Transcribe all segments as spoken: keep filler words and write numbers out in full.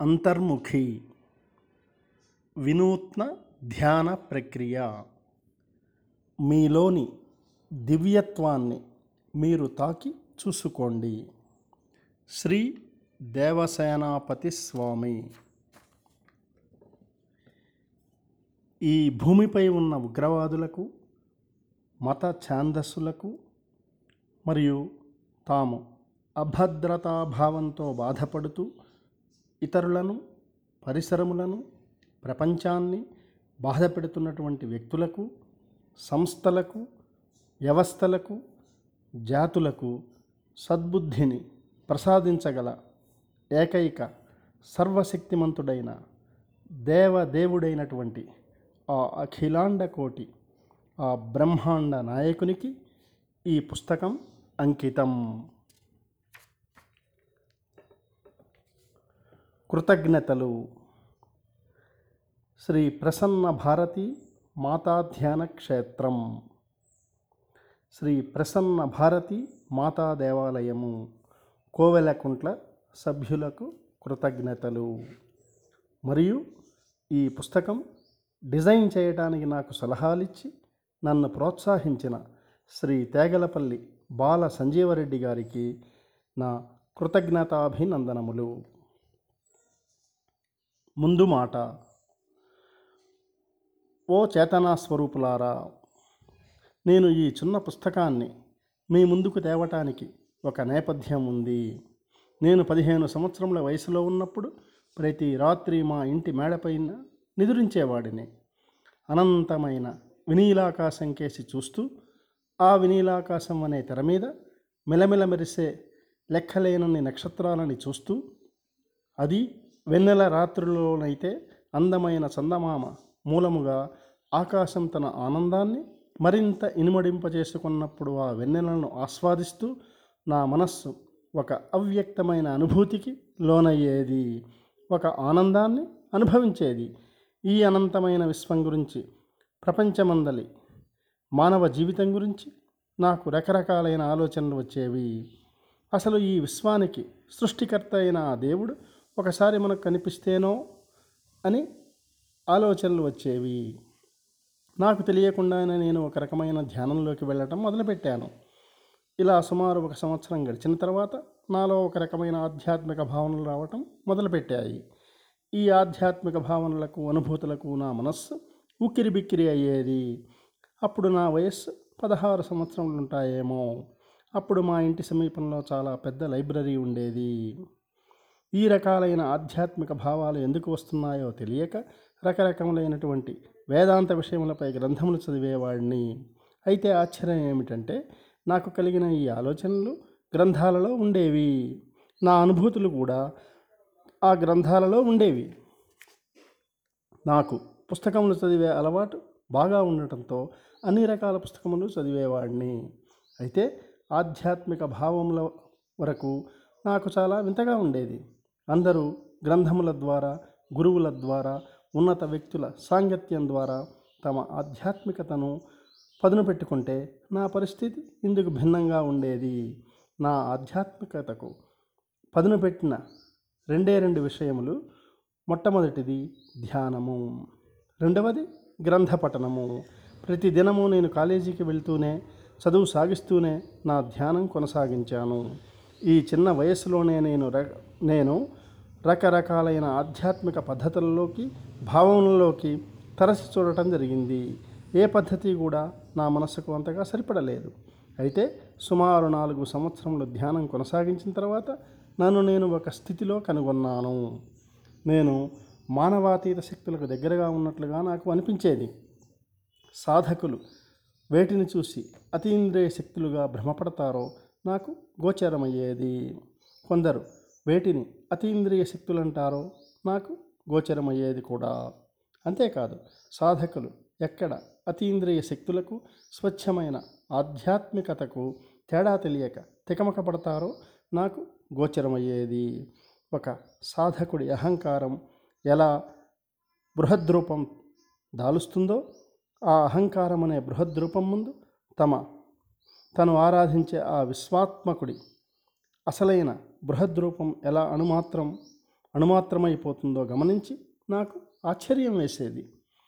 అంతర్ముఖి వినూత్న ధ్యాన ప్రక్రియ. మీలోని దివ్యత్వాన్ని మీరు తాకి చూసుకోండి. శ్రీ దేవసేనాపతి స్వామి. ఈ భూమిపై ఉన్న ఉగ్రవాదులకు, మత ఛాందస్సులకు మరియు తాము అభద్రతాభావంతో బాధపడుతూ ఇతరులను, పరిసరములను, ప్రపంచాన్ని బాధపెడుతున్నటువంటి వ్యక్తులకు, సంస్థలకు, వ్యవస్థలకు, జాతులకు సద్బుద్ధిని ప్రసాదించగల ఏకైక సర్వశక్తిమంతుడైన దేవదేవుడైనటువంటి ఆ అఖిలాండ కోటి, ఆ బ్రహ్మాండ నాయకునికి ఈ పుస్తకం అంకితం. కృతజ్ఞతలు. శ్రీ ప్రసన్న భారతి మాతా ధ్యాన క్షేత్రం, శ్రీ ప్రసన్న భారతి మాతా దేవాలయము, కోవెలకుంట్ల సభ్యులకు కృతజ్ఞతలు. మరియు ఈ పుస్తకం డిజైన్ చేయడానికి నాకు సలహాలిచ్చి నన్ను ప్రోత్సహించిన శ్రీ తేగలపల్లి బాల సంజీవరెడ్డి గారికి నా కృతజ్ఞతాభినందనములు. ముందు మాట. ఓ చేతనా స్వరూపులారా, నేను ఈ చిన్న పుస్తకాన్ని మీ ముందుకు తేవటానికి ఒక నేపథ్యం ఉంది. నేను పదిహేను సంవత్సరముల వయసులో ఉన్నప్పుడు ప్రతి రాత్రి మా ఇంటి మేడపైన నిదురించేవాడిని. అనంతమైన వినీలాకాశం కేసి చూస్తూ, ఆ వినీలాకాశం అనే తెర మీద మెలమెల మెరిసే లెక్కలేనన్ని నక్షత్రాలని చూస్తూ, అది వెన్నెల రాత్రుల్లోనైతే అందమైన చందమామ మూలముగా ఆకాశం తన ఆనందాన్ని మరింత ఇనుమడింపజేసుకున్నప్పుడు ఆ వెన్నెలను ఆస్వాదిస్తూ నా మనస్సు ఒక అవ్యక్తమైన అనుభూతికి లోనయ్యేది, ఒక ఆనందాన్ని అనుభవించేది. ఈ అనంతమైన విశ్వం గురించి, ప్రపంచమందలి మానవ జీవితం గురించి నాకు రకరకాలైన ఆలోచనలు వచ్చేవి. అసలు ఈ విశ్వానికి సృష్టికర్త అయిన ఆ దేవుడు ఒకసారి మనకు కనిపిస్తేనో అని ఆలోచనలు వచ్చేవి. నాకు తెలియకుండానే నేను ఒక రకమైన ధ్యానంలోకి వెళ్ళటం మొదలుపెట్టాను. ఇలా సుమారు ఒక సంవత్సరం గడిచిన తర్వాత నాలో ఒక రకమైన ఆధ్యాత్మిక భావనలు రావటం మొదలుపెట్టాయి. ఈ ఆధ్యాత్మిక భావనలకు, అనుభూతులకు నా మనస్సు ఉక్కిరి బిక్కిరి అయ్యేది. అప్పుడు నా వయస్సు పదహారు సంవత్సరములు ఉంటాయేమో. అప్పుడు మా ఇంటి సమీపంలో చాలా పెద్ద లైబ్రరీ ఉండేది. ఈ రకాలైన ఆధ్యాత్మిక భావాలు ఎందుకు వస్తున్నాయో తెలియక రకరకములైనటువంటి వేదాంత విషయములపై గ్రంథములు చదివేవాడిని. అయితే ఆశ్చర్యం ఏమిటంటే, నాకు కలిగిన ఈ ఆలోచనలు గ్రంథాలలో ఉండేవి. నా అనుభూతులు కూడా ఆ గ్రంథాలలో ఉండేవి. నాకు పుస్తకములు చదివే అలవాటు బాగా ఉండటంతో అన్ని రకాల పుస్తకములు చదివేవాడిని. అయితే ఆధ్యాత్మిక భావముల వరకు నాకు చాలా వింతగా ఉండేది. అందరూ గ్రంథముల ద్వారా, గురువుల ద్వారా, ఉన్నత వ్యక్తుల సాంగత్యం ద్వారా తమ ఆధ్యాత్మికతను పదును పెట్టుకుంటే నా పరిస్థితి ఇందుకు భిన్నంగా ఉండేది. నా ఆధ్యాత్మికతకు పదును పెట్టిన రెండే రెండు విషయములు. మొట్టమొదటిది ధ్యానము, రెండవది గ్రంథ పఠనము. ప్రతి దినము నేను కాలేజీకి వెళ్తూనే, చదువు సాగిస్తూనే నా ధ్యానం కొనసాగించాను. ఈ చిన్న వయస్సులోనే నేను ర నేను రకరకాలైన ఆధ్యాత్మిక పద్ధతులలోకి, భావనలోకి తరచి చూడటం జరిగింది. ఏ పద్ధతి కూడా నా మనసుకు అంతగా సరిపడలేదు. అయితే సుమారు నాలుగు సంవత్సరములు ధ్యానం కొనసాగించిన తర్వాత నన్ను నేను ఒక స్థితిలో కనుగొన్నాను. నేను మానవాతీత శక్తులకు దగ్గరగా ఉన్నట్లుగా నాకు అనిపించేది. సాధకులు వేటిని చూసి అతీంద్రియ శక్తులుగా భ్రమపడతారో నాకు గోచరమయ్యేది. కొందరు వేటిని అతీంద్రియ శక్తులంటారో నాకు గోచరమయ్యేది కూడా. అంతేకాదు, సాధకులు ఎక్కడ అతీంద్రియ శక్తులకు, స్వచ్ఛమైన ఆధ్యాత్మికతకు తేడా తెలియక తికమక పడతారో నాకు గోచరమయ్యేది. ఒక సాధకుడి అహంకారం ఎలా బృహద్రూపం దాలుస్తుందో, ఆ అహంకారం అనే బృహద్రూపం ముందు తమ తను ఆరాధించే ఆ విశ్వాత్మకుడి అసలైన బృహద్రూపం ఎలా అణుమాత్రం అణుమాత్రమైపోతుందో గమనించి నాకు ఆశ్చర్యం వేసేది.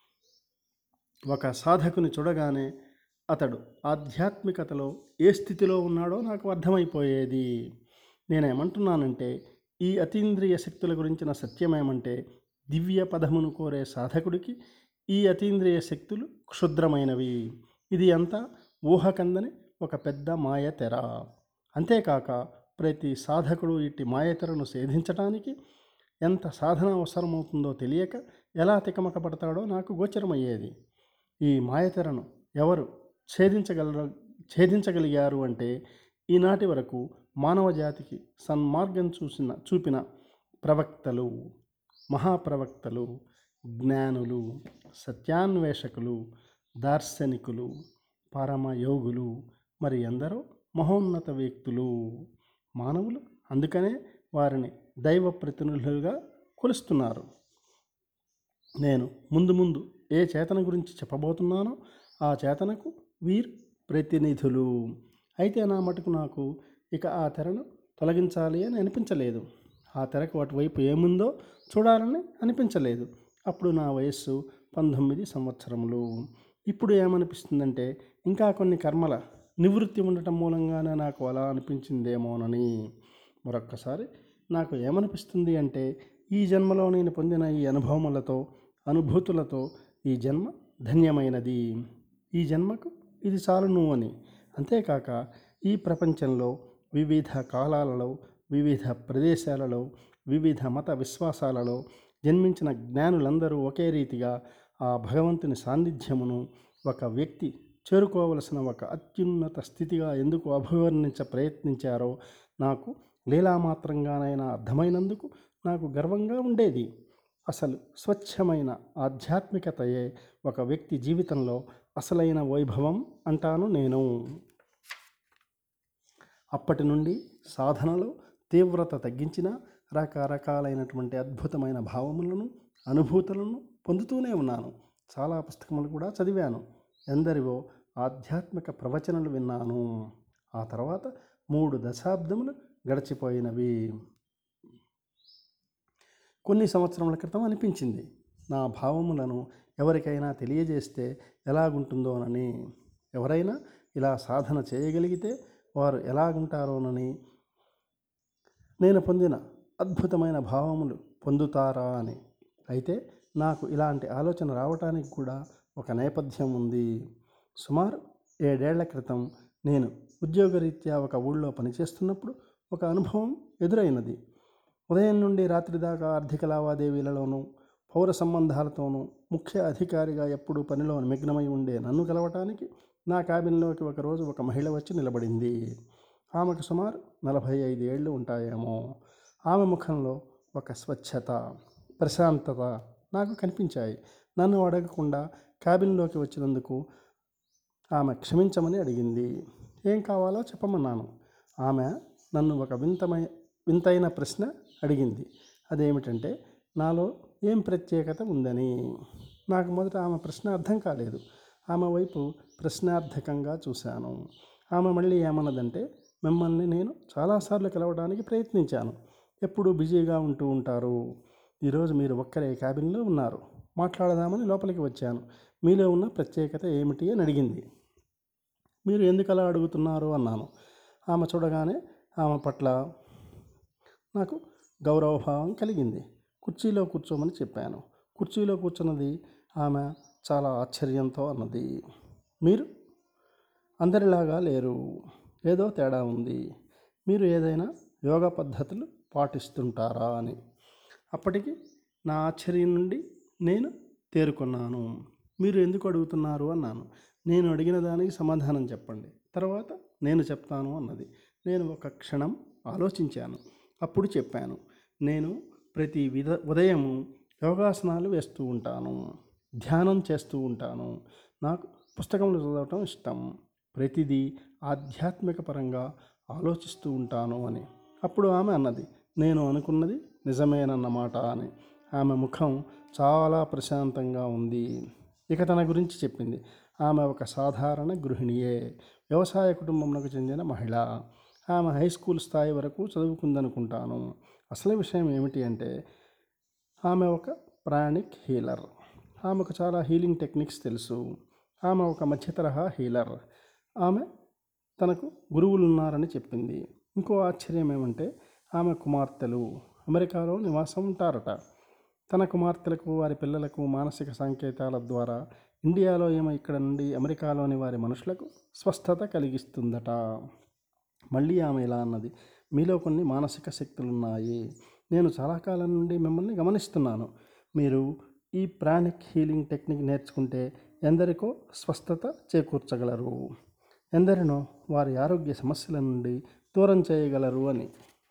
ఒక సాధకుని చూడగానే అతడు ఆధ్యాత్మికతలో ఏ స్థితిలో ఉన్నాడో నాకు అర్థమైపోయేది. నేనేమంటున్నానంటే, ఈ అతీంద్రియ శక్తుల గురించిన సత్యమేమంటే, దివ్య పదమును కోరే సాధకుడికి ఈ అతీంద్రియ శక్తులు క్షుద్రమైనవి. ఇది అంతా ఊహకందని ఒక పెద్ద మాయతెర. అంతేకాక ప్రతి సాధకుడు ఇట్టి మాయతెరను ఛేదించటానికి ఎంత సాధన అవసరమవుతుందో తెలియక ఎలా తికమక పడతాడో నాకు గోచరమయ్యేది. ఈ మాయతెరను ఎవరు ఛేదించగలరు ఛేదించగలిగారు అంటే, ఈనాటి వరకు మానవ జాతికి సన్మార్గం చూసిన చూపిన ప్రవక్తలు, మహాప్రవక్తలు, జ్ఞానులు, సత్యాన్వేషకులు, దార్శనికులు, పరమయోగులు, మరి ఎందరో మహోన్నత వ్యక్తులు మానవులు. అందుకనే వారిని దైవ ప్రతినిధులుగా కొలుస్తున్నారు. నేను ముందు ముందు ఏ చేతన గురించి చెప్పబోతున్నానో ఆ చేతనకు వీరు ప్రతినిధులు. అయితే నా మటుకు నాకు ఇక ఆ తెరను తొలగించాలి అని అనిపించలేదు. ఆ తెరకు అటువైపు ఏముందో చూడాలని అనిపించలేదు. అప్పుడు నా వయస్సు పంతొమ్మిది సంవత్సరములు. ఇప్పుడు ఏమనిపిస్తుందంటే, ఇంకా కొన్ని కర్మల నివృత్తి ఉండటం మూలంగానే నాకు అలా అనిపించిందేమోనని. మరొక్కసారి నాకు ఏమనిపిస్తుంది అంటే, ఈ జన్మలో నేను పొందిన ఈ అనుభవములతో అనుభూతులతో ఈ జన్మ ధన్యమైనది, ఈ జన్మకు ఇది చాలును అని. అంతేకాక ఈ ప్రపంచంలో వివిధ కాలాలలో, వివిధ ప్రదేశాలలో, వివిధ మత విశ్వాసాలలో జన్మించిన జ్ఞానులందరూ ఒకే రీతిగా ఆ భగవంతుని సాన్నిధ్యమును ఒక వ్యక్తి చేరుకోవలసిన ఒక అత్యున్నత స్థితిగా ఎందుకు అభివర్ణించ ప్రయత్నించారో నాకు లీలామాత్రంగానైనా అర్థమైనందుకు నాకు గర్వంగా ఉండేది. అసలు స్వచ్ఛమైన ఆధ్యాత్మికతయే ఒక వ్యక్తి జీవితంలో అసలైన వైభవం అంటాను నేను. అప్పటి నుండి సాధనలో తీవ్రత తగ్గించిన రకరకాలైనటువంటి అద్భుతమైన భావములను, అనుభూతులను పొందుతూనే ఉన్నాను. చాలా పుస్తకములు కూడా చదివాను. ఎందరివో ఆధ్యాత్మిక ప్రవచనలు విన్నాను. ఆ తర్వాత మూడు దశాబ్దములు గడిచిపోయినవి. కొన్ని సంవత్సరముల క్రితం అనిపించింది, నా భావములను ఎవరికైనా తెలియజేస్తే ఎలాగుంటుందోనని. ఎవరైనా ఇలా సాధన చేయగలిగితే వారు ఎలాగుంటారోనని, నేను పొందిన అద్భుతమైన భావములు పొందుతారా అని. అయితే నాకు ఇలాంటి ఆలోచన రావటానికి కూడా ఒక నేపథ్యం ఉంది. సుమారు ఏడేళ్ల క్రితం నేను ఉద్యోగరీత్యా ఒక ఊళ్ళో పనిచేస్తున్నప్పుడు ఒక అనుభవం ఎదురైనది. ఉదయం నుండి రాత్రి దాకా ఆర్థిక లావాదేవీలలోనూ పౌర సంబంధాలతోనూ ముఖ్య అధికారిగా ఎప్పుడూ పనిలో నిమగ్నమై ఉండే నన్ను కలవటానికి నా క్యాబిన్లోకి ఒకరోజు ఒక మహిళ వచ్చి నిలబడింది. ఆమెకు సుమారు నలభై ఐదు ఏళ్ళు ఉంటాయేమో. ఆమె ముఖంలో ఒక స్వచ్ఛత, ప్రశాంతత నాకు కనిపించాయి. నన్ను అడగకుండా క్యాబిన్లోకి వచ్చినందుకు ఆమె క్షమించమని అడిగింది. ఏం కావాలో చెప్పమన్నాను. ఆమె నన్ను ఒక వింతమై వింతైన ప్రశ్న అడిగింది. అదేమిటంటే, నాలో ఏం ప్రత్యేకత ఉందని. నాకు మొదట ఆమె ప్రశ్న అర్థం కాలేదు. ఆమె వైపు ప్రశ్నార్థకంగా చూశాను. ఆమె మళ్ళీ ఏమన్నదంటే, మిమ్మల్ని నేను చాలాసార్లు కలవడానికి ప్రయత్నించాను, ఎప్పుడూ బిజీగా ఉంటూ ఉంటారు. ఈరోజు మీరు ఒక్కరే క్యాబిన్లో ఉన్నారు, మాట్లాడదామని లోపలికి వచ్చాను. మీలో ఉన్న ప్రత్యేకత ఏమిటి అని అడిగింది. మీరు ఎందుకు అలా అడుగుతున్నారు అన్నాను. ఆమె చూడగానే ఆమె పట్ల నాకు గౌరవభావం కలిగింది. కుర్చీలో కూర్చోమని చెప్పాను. కుర్చీలో కూర్చున్నది ఆమె చాలా ఆశ్చర్యంతో అన్నది, మీరు అందరిలాగా లేరు, ఏదో తేడా ఉంది. మీరు ఏదైనా యోగా పద్ధతులు పాటిస్తుంటారా అని. అప్పటికి నా ఆశ్చర్యం నుండి నేను తేరుకున్నాను. మీరు ఎందుకు అడుగుతున్నారు అన్నాను. నేను అడిగిన దానికి సమాధానం చెప్పండి, తర్వాత నేను చెప్తాను అన్నది. నేను ఒక క్షణం ఆలోచించాను. అప్పుడు చెప్పాను, నేను ప్రతి విధ ఉదయము యోగాసనాలు వేస్తూ ఉంటాను, ధ్యానం చేస్తూ ఉంటాను. నాకు పుస్తకములు చదవటం ఇష్టం. ప్రతిదీ ఆధ్యాత్మిక పరంగా ఆలోచిస్తూ ఉంటాను అని. అప్పుడు ఆమె అన్నది, నేను అనుకున్నది నిజమేనన్నమాట అని. ఆమె ముఖం చాలా ప్రశాంతంగా ఉంది. ఇక తన గురించి చెప్పింది. ఆమె ఒక సాధారణ గృహిణియే, వ్యవసాయ కుటుంబంలోకి చెందిన మహిళ. ఆమె హై స్కూల్ స్థాయి వరకు చదువుకుందనుకుంటాను. అసలు విషయం ఏమిటి అంటే ఆమె ఒక ప్రాణిక్ హీలర్. ఆమెకు చాలా హీలింగ్ టెక్నిక్స్ తెలుసు. ఆమె ఒక మధ్యతరహా హీలర్. ఆమె తనకు గురువులు ఉన్నారని చెప్పింది. ఇంకో ఆశ్చర్యం ఏమంటే ఆమె కుమార్తెలు అమెరికాలో నివాసం ఉంటారట. తన కుమార్తెలకు వారి పిల్లలకు మానసిక సంకేతాల ద్వారా ఇండియాలో ఏమో ఇక్కడ నుండి అమెరికాలోని వారి మనుషులకు స్వస్థత కలిగిస్తుందట. మళ్ళీ ఆమె ఇలా అన్నది, మీలో కొన్ని మానసిక శక్తులున్నాయి. నేను చాలా కాలం నుండి మిమ్మల్ని గమనిస్తున్నాను. మీరు ఈ ప్రాణిక్ హీలింగ్ టెక్నిక్ నేర్చుకుంటే ఎందరికో స్వస్థత చేకూర్చగలరు, ఎందరినో వారి ఆరోగ్య సమస్యల నుండి దూరం చేయగలరు అని.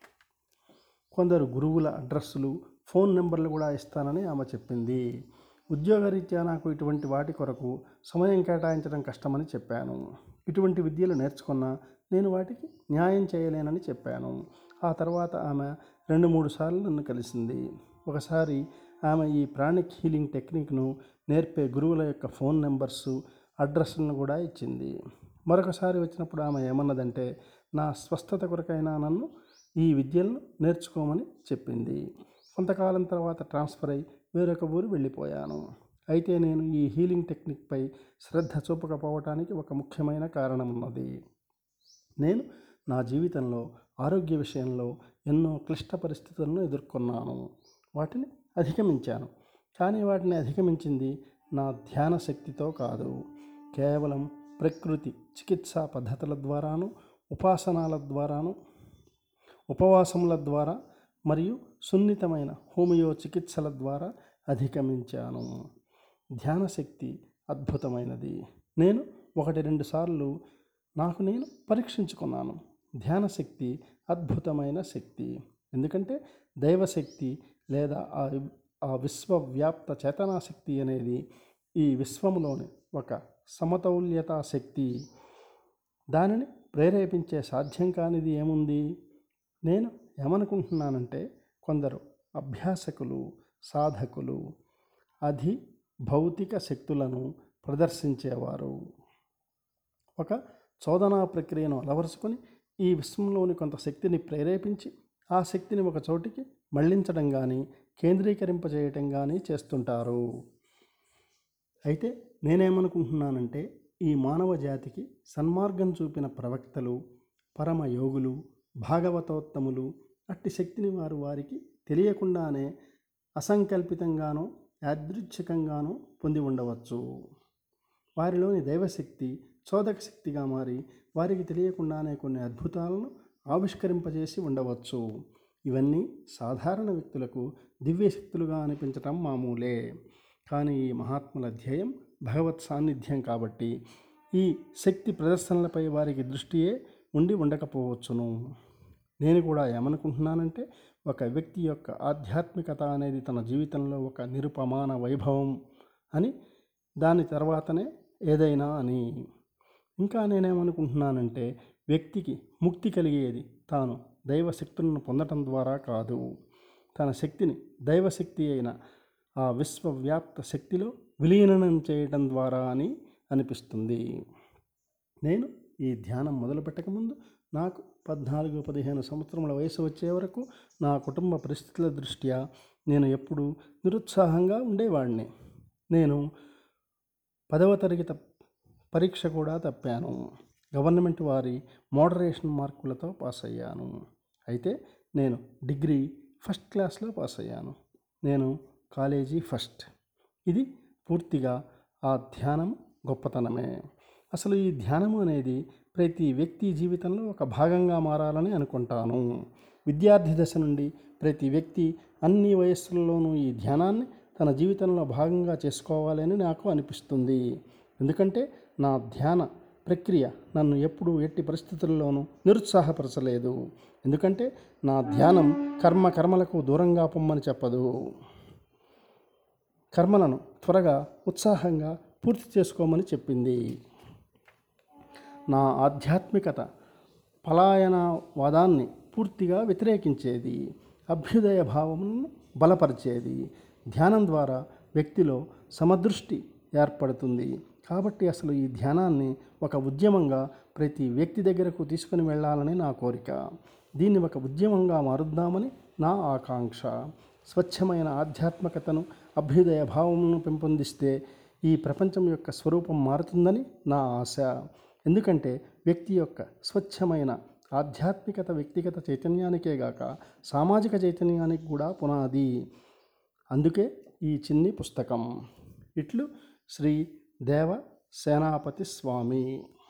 కొందరు గురువుల అడ్రస్సులు, ఫోన్ నెంబర్లు కూడా ఇస్తానని ఆమె చెప్పింది. ఉద్యోగరీత్యా నాకు ఇటువంటి వాటి కొరకు సమయం కేటాయించడం కష్టమని చెప్పాను. ఇటువంటి విద్యలు నేర్చుకున్నా నేను వాటికి న్యాయం చేయలేనని చెప్పాను. ఆ తర్వాత ఆమె రెండు మూడు సార్లు నన్ను కలిసింది. ఒకసారి ఆమె ఈ ప్రాణిక్ హీలింగ్ టెక్నిక్ను నేర్పే గురువుల యొక్క ఫోన్ నెంబర్సు, అడ్రస్లను కూడా ఇచ్చింది. మరొకసారి వచ్చినప్పుడు ఆమె ఏమన్నదంటే, నా స్వస్థత కొరకైనా నన్ను ఈ విద్యలను నేర్చుకోమని చెప్పింది. కొంతకాలం తర్వాత ట్రాన్స్ఫర్ అయి వేరొక ఊరు వెళ్ళిపోయాను. అయితే నేను ఈ హీలింగ్ టెక్నిక్పై శ్రద్ధ చూపకపోవటానికి ఒక ముఖ్యమైన కారణం ఉన్నది. నేను నా జీవితంలో ఆరోగ్య విషయంలో ఎన్నో క్లిష్ట పరిస్థితులను ఎదుర్కొన్నాను. వాటిని అధిగమించాను. కానీ వాటిని అధిగమించింది నా ధ్యాన శక్తితో కాదు, కేవలం ప్రకృతి చికిత్సా పద్ధతుల ద్వారాను, ఉపాసనాల ద్వారాను, ఉపవాసముల ద్వారా మరియు సున్నితమైన హోమియో చికిత్సల ద్వారా అధిగమించాను. ధ్యానశక్తి అద్భుతమైనది. నేను ఒకటి రెండు సార్లు నాకు నేను పరీక్షించుకున్నాను. ధ్యానశక్తి అద్భుతమైన శక్తి. ఎందుకంటే దైవశక్తి లేదా ఆ ఆ విశ్వవ్యాప్త చేతనాశక్తి అనేది ఈ విశ్వములోని ఒక సమతౌల్యతా శక్తి. దానిని ప్రేరేపించే సాధ్యం కానిది ఏముంది? నేను ఏమనుకుంటున్నానంటే కొందరు అభ్యాసకులు, సాధకులు అధి భౌతిక శక్తులను ప్రదర్శించేవారు ఒక చోదనా ప్రక్రియను అలవరుచుకొని ఈ విశ్వంలోని కొంత శక్తిని ప్రేరేపించి ఆ శక్తిని ఒక చోటికి మళ్లించడం కానీ కేంద్రీకరింపజేయటం కానీ చేస్తుంటారు. అయితే నేనేమనుకుంటున్నానంటే ఈ మానవ జాతికి సన్మార్గం చూపిన ప్రవక్తలు, పరమయోగులు, భాగవతోత్తములు అట్టి శక్తిని వారు వారికి తెలియకుండానే అసంకల్పితంగానో యాదృచ్ఛికంగానో పొంది ఉండవచ్చు. వారిలోని దైవశక్తి చోదక శక్తిగా మారి వారికి తెలియకుండానే కొన్ని అద్భుతాలను ఆవిష్కరింపజేసి ఉండవచ్చు. ఇవన్నీ సాధారణ వ్యక్తులకు దివ్యశక్తులుగా అనిపించటం మామూలే. కానీ ఈ మహాత్ముల ధ్యేయం భగవత్ సాన్నిధ్యం కాబట్టి ఈ శక్తి ప్రదర్శనలపై వారికి దృష్టియే ఉండి ఉండకపోవచ్చును. నేను కూడా ఏమనుకుంటున్నానంటే ఒక వ్యక్తి యొక్క ఆధ్యాత్మికత అనేది తన జీవితంలో ఒక నిరుపమాన వైభవం అని, దాని తర్వాతనే ఏదైనా అని. ఇంకా నేనేమనుకుంటున్నానంటే వ్యక్తికి ముక్తి కలిగేది తాను దైవశక్తులను పొందటం ద్వారా కాదు, తన శక్తిని దైవశక్తి అయిన ఆ విశ్వవ్యాప్త శక్తిలో విలీనం చేయటం ద్వారా అని అనిపిస్తుంది. నేను ఈ ధ్యానం మొదలుపెట్టకముందు నాకు పద్నాలుగు పదిహేను సంవత్సరముల వయసు వచ్చే వరకు నా కుటుంబ పరిస్థితుల దృష్ట్యా నేను ఎప్పుడూ నిరుత్సాహంగా ఉండేవాడిని. నేను పదవ తరగతి పరీక్ష కూడా తప్పాను. గవర్నమెంట్ వారి మోడరేషన్ మార్కులతో పాస్ అయ్యాను. అయితే నేను డిగ్రీ ఫస్ట్ క్లాస్లో పాస్ అయ్యాను. నేను కాలేజీ ఫస్ట్. ఇది పూర్తిగా ఆ ధ్యానం గొప్పతనమే. అసలు ఈ ధ్యానము అనేది ప్రతి వ్యక్తి జీవితంలో ఒక భాగంగా మారాలని అనుకుంటాను. విద్యార్థి దశ నుండి ప్రతి వ్యక్తి అన్ని వయస్సులలోనూ ఈ ధ్యానాన్ని తన జీవితంలో భాగంగా చేసుకోవాలని నాకు అనిపిస్తుంది. ఎందుకంటే నా ధ్యాన ప్రక్రియ నన్ను ఎప్పుడూ ఎట్టి పరిస్థితుల్లోనూ నిరుత్సాహపరచలేదు. ఎందుకంటే నా ధ్యానం కర్మ కర్మలకు దూరంగా పొమ్మని చెప్పదు. కర్మలను త్వరగా ఉత్సాహంగా పూర్తి చేసుకోమని చెప్పింది. నా ఆధ్యాత్మికత పలాయనవాదాన్ని పూర్తిగా వ్యతిరేకించేది, అభ్యుదయ భావములను బలపరిచేది. ధ్యానం ద్వారా వ్యక్తిలో సమదృష్టి ఏర్పడుతుంది. కాబట్టి అసలు ఈ ధ్యానాన్ని ఒక ఉద్యమంగా ప్రతి వ్యక్తి దగ్గరకు తీసుకుని వెళ్ళాలని నా కోరిక. దీన్ని ఒక ఉద్యమంగా మారుద్దామని నా ఆకాంక్ష. స్వచ్ఛమైన ఆధ్యాత్మికతను, అభ్యుదయ భావమును పెంపొందిస్తే ఈ ప్రపంచం యొక్క స్వరూపం మారుతుందని నా ఆశ. ఎందుకంటే వ్యక్తి యొక్క స్వచ్ఛమైన ఆధ్యాత్మికత వ్యక్తిగత చైతన్యానికే గాక సామాజిక చైతన్యానికి కూడా పునాది. అందుకే ఈ చిన్ని పుస్తకం. ఇట్లు శ్రీ దేవ సేనాపతి స్వామి.